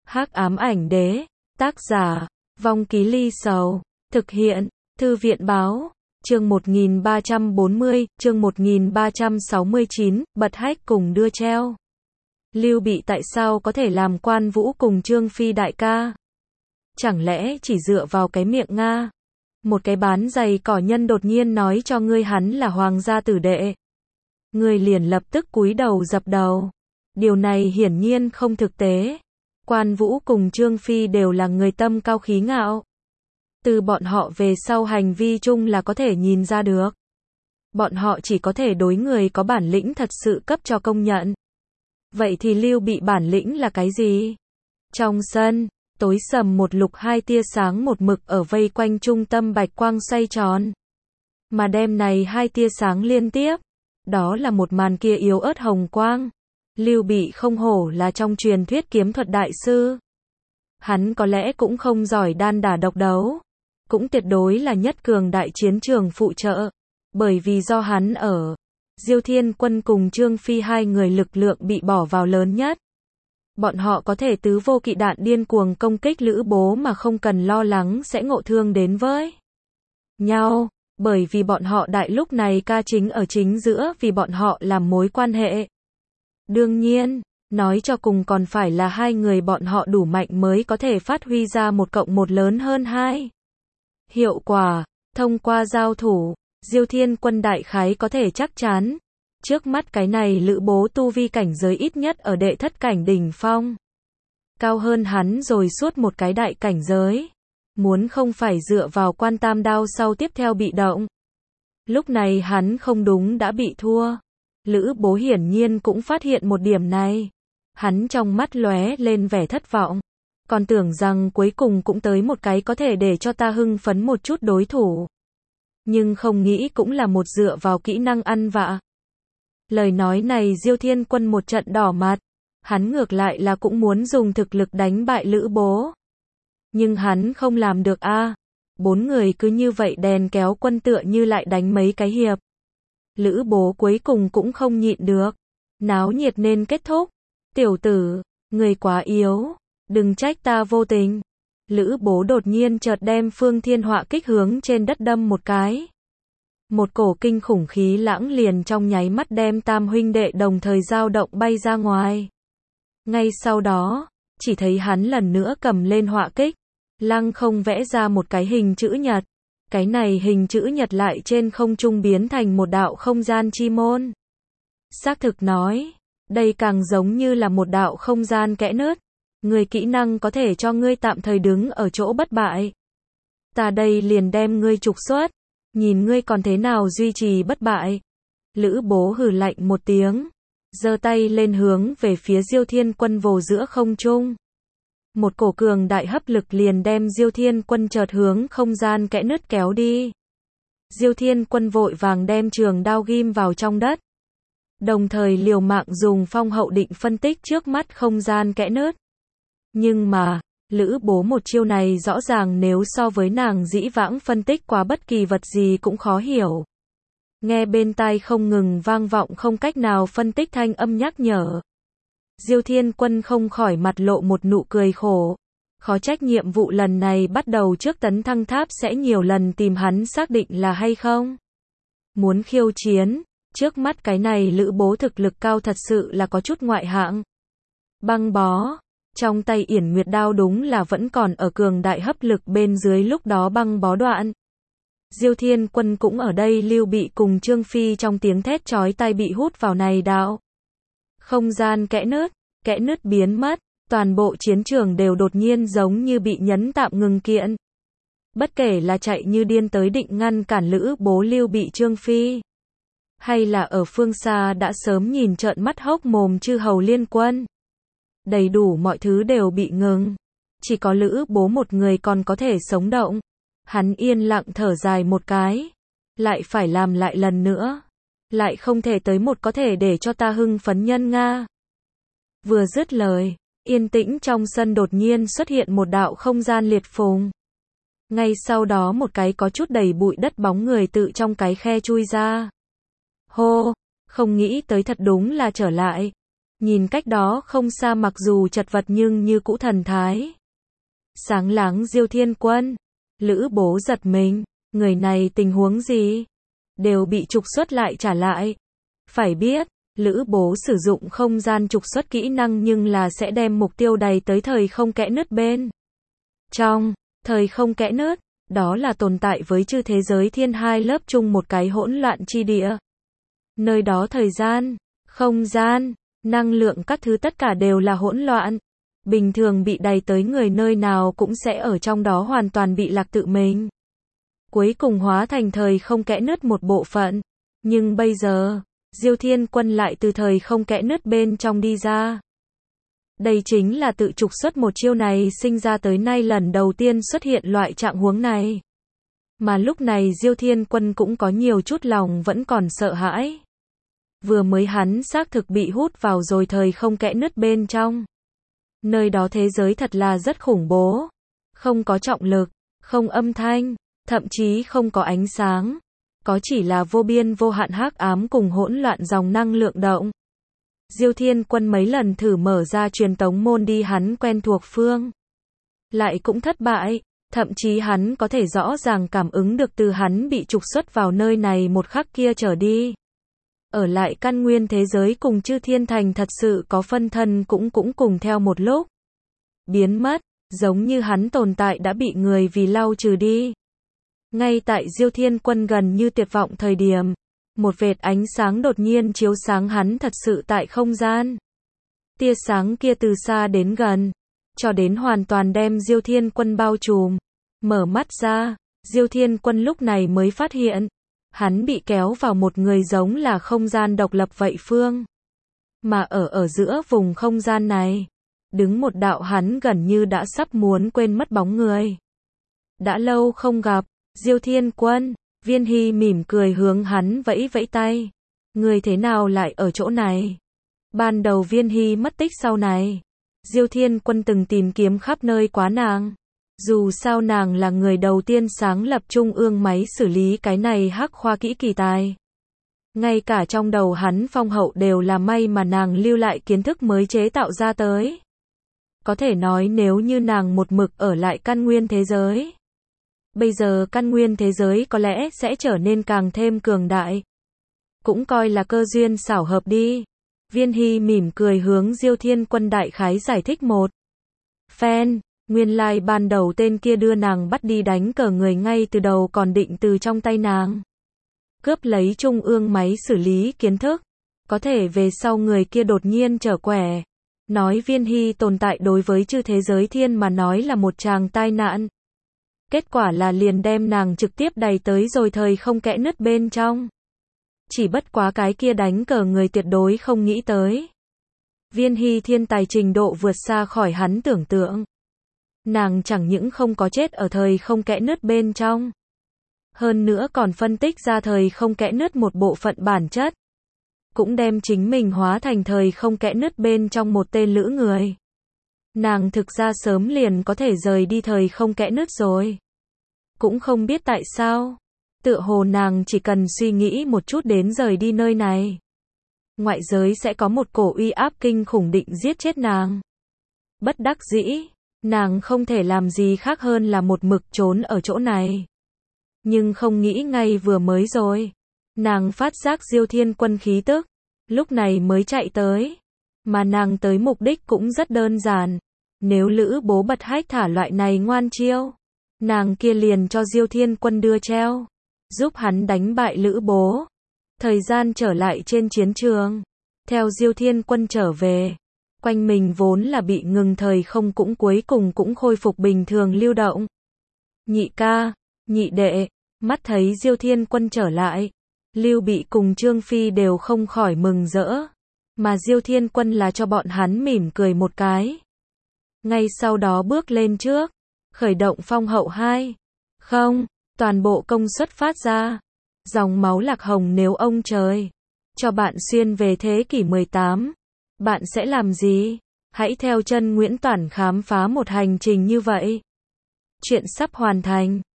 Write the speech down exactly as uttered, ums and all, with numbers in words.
Hắc ám ảnh đế, tác giả, Vong Ký Ly Sầu, thực hiện, Thư viện báo, chương một nghìn ba trăm bốn mươi, chương một nghìn ba trăm sáu mươi chín, bật hách cùng đưa treo. Lưu Bị tại sao có thể làm quan vũ cùng Trương Phi đại ca? Chẳng lẽ chỉ dựa vào cái miệng Nga? Một cái bán giày cỏ nhân đột nhiên nói cho ngươi hắn là hoàng gia tử đệ. Ngươi liền lập tức cúi đầu dập đầu. Điều này hiển nhiên không thực tế. Quan Vũ cùng Trương Phi đều là người tâm cao khí ngạo. Từ bọn họ về sau hành vi chung là có thể nhìn ra được. Bọn họ chỉ có thể đối người có bản lĩnh thật sự cấp cho công nhận. Vậy thì Lưu Bị bản lĩnh là cái gì? Trong sân, tối sầm một lục hai tia sáng một mực ở vây quanh trung tâm bạch quang xoay tròn. Mà đêm này hai tia sáng liên tiếp. Đó là một màn kia yếu ớt hồng quang. Lưu Bị không hổ là trong truyền thuyết kiếm thuật đại sư. Hắn có lẽ cũng không giỏi đan đả độc đấu. Cũng tuyệt đối là nhất cường đại chiến trường phụ trợ. Bởi vì do hắn ở, Diêu Thiên Quân cùng Trương Phi hai người lực lượng bị bỏ vào lớn nhất. Bọn họ có thể tứ vô kỵ đạn điên cuồng công kích Lữ Bố mà không cần lo lắng sẽ ngộ thương đến với nhau. Bởi vì bọn họ đại lúc này ca chính ở chính giữa vì bọn họ làm mối quan hệ. Đương nhiên, nói cho cùng còn phải là hai người bọn họ đủ mạnh mới có thể phát huy ra một cộng một lớn hơn hai. Hiệu quả, thông qua giao thủ, Diêu Thiên Quân đại khái có thể chắc chắn. Trước mắt cái này Lữ Bố tu vi cảnh giới ít nhất ở đệ thất cảnh đỉnh phong. Cao hơn hắn rồi suốt một cái đại cảnh giới. Muốn không phải dựa vào quan tam đao sau tiếp theo bị động. Lúc này hắn không đúng đã bị thua. Lữ Bố hiển nhiên cũng phát hiện một điểm này. Hắn trong mắt lóe lên vẻ thất vọng. Còn tưởng rằng cuối cùng cũng tới một cái có thể để cho ta hưng phấn một chút đối thủ. Nhưng không nghĩ cũng là một dựa vào kỹ năng ăn vạ. Lời nói này Diêu Thiên Quân một trận đỏ mặt. Hắn ngược lại là cũng muốn dùng thực lực đánh bại Lữ Bố. Nhưng hắn không làm được a. À, bốn người cứ như vậy đèn kéo quân tựa như lại đánh mấy cái hiệp. Lữ Bố cuối cùng cũng không nhịn được. Náo nhiệt nên kết thúc. Tiểu tử, người quá yếu. Đừng trách ta vô tình. Lữ Bố đột nhiên chợt đem Phương Thiên Họa kích hướng trên đất đâm một cái. Một cổ kinh khủng khí lãng liền trong nháy mắt đem tam huynh đệ đồng thời dao động bay ra ngoài. Ngay sau đó, chỉ thấy hắn lần nữa cầm lên họa kích. Lăng không vẽ ra một cái hình chữ nhật. Cái này hình chữ nhật lại trên không trung biến thành một đạo không gian chi môn. Xác thực nói, đây càng giống như là một đạo không gian kẽ nứt. Người kỹ năng có thể cho ngươi tạm thời đứng ở chỗ bất bại. Ta đây liền đem ngươi trục xuất. Nhìn ngươi còn thế nào duy trì bất bại. Lữ Bố hừ lạnh một tiếng. Giơ tay lên hướng về phía Diêu Thiên Quân vồ giữa không trung. Một cổ cường đại hấp lực liền đem Diêu Thiên Quân chợt hướng không gian kẽ nứt kéo đi. Diêu Thiên Quân vội vàng đem trường đao ghim vào trong đất. Đồng thời liều mạng dùng phong hậu định phân tích trước mắt không gian kẽ nứt. Nhưng mà, Lữ Bố một chiêu này rõ ràng nếu so với nàng dĩ vãng phân tích qua bất kỳ vật gì cũng khó hiểu. Nghe bên tai không ngừng vang vọng không cách nào phân tích thanh âm nhắc nhở. Diêu Thiên Quân không khỏi mặt lộ một nụ cười khổ. Khó trách nhiệm vụ lần này bắt đầu trước tấn thăng tháp sẽ nhiều lần tìm hắn xác định là hay không. Muốn khiêu chiến, trước mắt cái này Lữ Bố thực lực cao thật sự là có chút ngoại hạng. Băng bó. Trong tay Yển Nguyệt đao đúng là vẫn còn ở cường đại hấp lực bên dưới lúc đó băng bó đoạn. Diêu Thiên Quân cũng ở đây Lưu Bị cùng Trương Phi trong tiếng thét chói tai bị hút vào này đạo. Không gian kẽ nứt, kẽ nứt biến mất, toàn bộ chiến trường đều đột nhiên giống như bị nhấn tạm ngừng kiện. Bất kể là chạy như điên tới định ngăn cản Lữ Bố Lưu Bị Trương Phi. Hay là ở phương xa đã sớm nhìn trợn mắt hốc mồm chư hầu liên quân. Đầy đủ mọi thứ đều bị ngừng. Chỉ có Lữ Bố một người còn có thể sống động. Hắn yên lặng thở dài một cái. Lại phải làm lại lần nữa. Lại không thể tới một có thể để cho ta hưng phấn nhân Nga. Vừa dứt lời, yên tĩnh trong sân đột nhiên xuất hiện một đạo không gian liệt phùng. Ngay sau đó một cái có chút đầy bụi đất bóng người tự trong cái khe chui ra. Hô, không nghĩ tới thật đúng là trở lại. Nhìn cách đó không xa mặc dù chật vật nhưng như cũ thần thái sáng láng Diêu Thiên Quân. Lữ Bố giật mình, người này tình huống gì? Đều bị trục xuất lại trả lại. Phải biết, Lữ Bố sử dụng không gian trục xuất kỹ năng nhưng là sẽ đem mục tiêu đầy tới thời không kẽ nứt bên trong. Thời không kẽ nứt, đó là tồn tại với chư thế giới thiên hai lớp chung một cái hỗn loạn chi địa. Nơi đó thời gian, không gian, năng lượng các thứ tất cả đều là hỗn loạn. Bình thường bị đầy tới người nơi nào cũng sẽ ở trong đó hoàn toàn bị lạc tự mình. Cuối cùng hóa thành thời không kẽ nứt một bộ phận. Nhưng bây giờ, Diêu Thiên Quân lại từ thời không kẽ nứt bên trong đi ra. Đây chính là tự trục xuất một chiêu này sinh ra tới nay lần đầu tiên xuất hiện loại trạng huống này. Mà lúc này Diêu Thiên Quân cũng có nhiều chút lòng vẫn còn sợ hãi. Vừa mới hắn xác thực bị hút vào rồi thời không kẽ nứt bên trong. Nơi đó thế giới thật là rất khủng bố. Không có trọng lực, không âm thanh, thậm chí không có ánh sáng. Có chỉ là vô biên vô hạn hắc ám cùng hỗn loạn dòng năng lượng động. Diêu Thiên Quân mấy lần thử mở ra truyền tống môn đi hắn quen thuộc phương. Lại cũng thất bại, thậm chí hắn có thể rõ ràng cảm ứng được từ hắn bị trục xuất vào nơi này một khắc kia trở đi. Ở lại căn nguyên thế giới cùng chư thiên thành thật sự có phân thân cũng cũng cùng theo một lúc. Biến mất, giống như hắn tồn tại đã bị người vì lau trừ đi. Ngay tại Diêu Thiên Quân gần như tuyệt vọng thời điểm, một vệt ánh sáng đột nhiên chiếu sáng hắn thật sự tại không gian. Tia sáng kia từ xa đến gần, cho đến hoàn toàn đem Diêu Thiên Quân bao trùm. Mở mắt ra, Diêu Thiên Quân lúc này mới phát hiện, hắn bị kéo vào một người giống là không gian độc lập vậy phương. Mà ở ở giữa vùng không gian này, đứng một đạo hắn gần như đã sắp muốn quên mất bóng người. Đã lâu không gặp, Diêu Thiên Quân, Viên Hy mỉm cười hướng hắn vẫy vẫy tay. Người thế nào lại ở chỗ này? Ban đầu Viên Hy mất tích sau này, Diêu Thiên Quân từng tìm kiếm khắp nơi quá nàng. Dù sao nàng là người đầu tiên sáng lập trung ương máy xử lý cái này hắc khoa kỹ kỳ tài. Ngay cả trong đầu hắn phong hậu đều là may mà nàng lưu lại kiến thức mới chế tạo ra tới. Có thể nói nếu như nàng một mực ở lại căn nguyên thế giới, bây giờ căn nguyên thế giới có lẽ sẽ trở nên càng thêm cường đại. Cũng coi là cơ duyên xảo hợp đi. Viên Hy mỉm cười hướng Diêu Thiên Quân đại khái giải thích một phen. Nguyên lai like ban đầu tên kia đưa nàng bắt đi đánh cờ người ngay từ đầu còn định từ trong tay nàng cướp lấy trung ương máy xử lý kiến thức. Có thể về sau người kia đột nhiên trở quẻ. Nói Viên Hy tồn tại đối với chư thế giới thiên mà nói là một tràng tai nạn. Kết quả là liền đem nàng trực tiếp đẩy tới rồi thời không kẽ nứt bên trong. Chỉ bất quá cái kia đánh cờ người tuyệt đối không nghĩ tới. Viên Hy thiên tài trình độ vượt xa khỏi hắn tưởng tượng. Nàng chẳng những không có chết ở thời không kẽ nứt bên trong. Hơn nữa còn phân tích ra thời không kẽ nứt một bộ phận bản chất. Cũng đem chính mình hóa thành thời không kẽ nứt bên trong một tên lữ người. Nàng thực ra sớm liền có thể rời đi thời không kẽ nứt rồi. Cũng không biết tại sao. Tựa hồ nàng chỉ cần suy nghĩ một chút đến rời đi nơi này. Ngoại giới sẽ có một cổ uy áp kinh khủng định giết chết nàng. Bất đắc dĩ, nàng không thể làm gì khác hơn là một mực trốn ở chỗ này. Nhưng không nghĩ ngay vừa mới rồi. Nàng phát giác Diêu Thiên Quân khí tức. Lúc này mới chạy tới. Mà nàng tới mục đích cũng rất đơn giản. Nếu Lữ Bố bật hách thả loại này ngoan chiêu, nàng kia liền cho Diêu Thiên Quân đưa treo. Giúp hắn đánh bại Lữ Bố. Thời gian trở lại trên chiến trường. Theo Diêu Thiên Quân trở về. Quanh mình vốn là bị ngừng thời không cũng cuối cùng cũng khôi phục bình thường lưu động. Nhị ca, nhị đệ, mắt thấy Diêu Thiên Quân trở lại. Lưu Bị cùng Trương Phi đều không khỏi mừng rỡ. Mà Diêu Thiên Quân là cho bọn hắn mỉm cười một cái. Ngay sau đó bước lên trước. Khởi động phong hậu hai. Không, toàn bộ công suất phát ra. Dòng máu lạc hồng nếu ông trời cho bạn xuyên về thế kỷ mười tám. Bạn sẽ làm gì? Hãy theo chân Nguyễn Toản khám phá một hành trình như vậy. Chuyện sắp hoàn thành.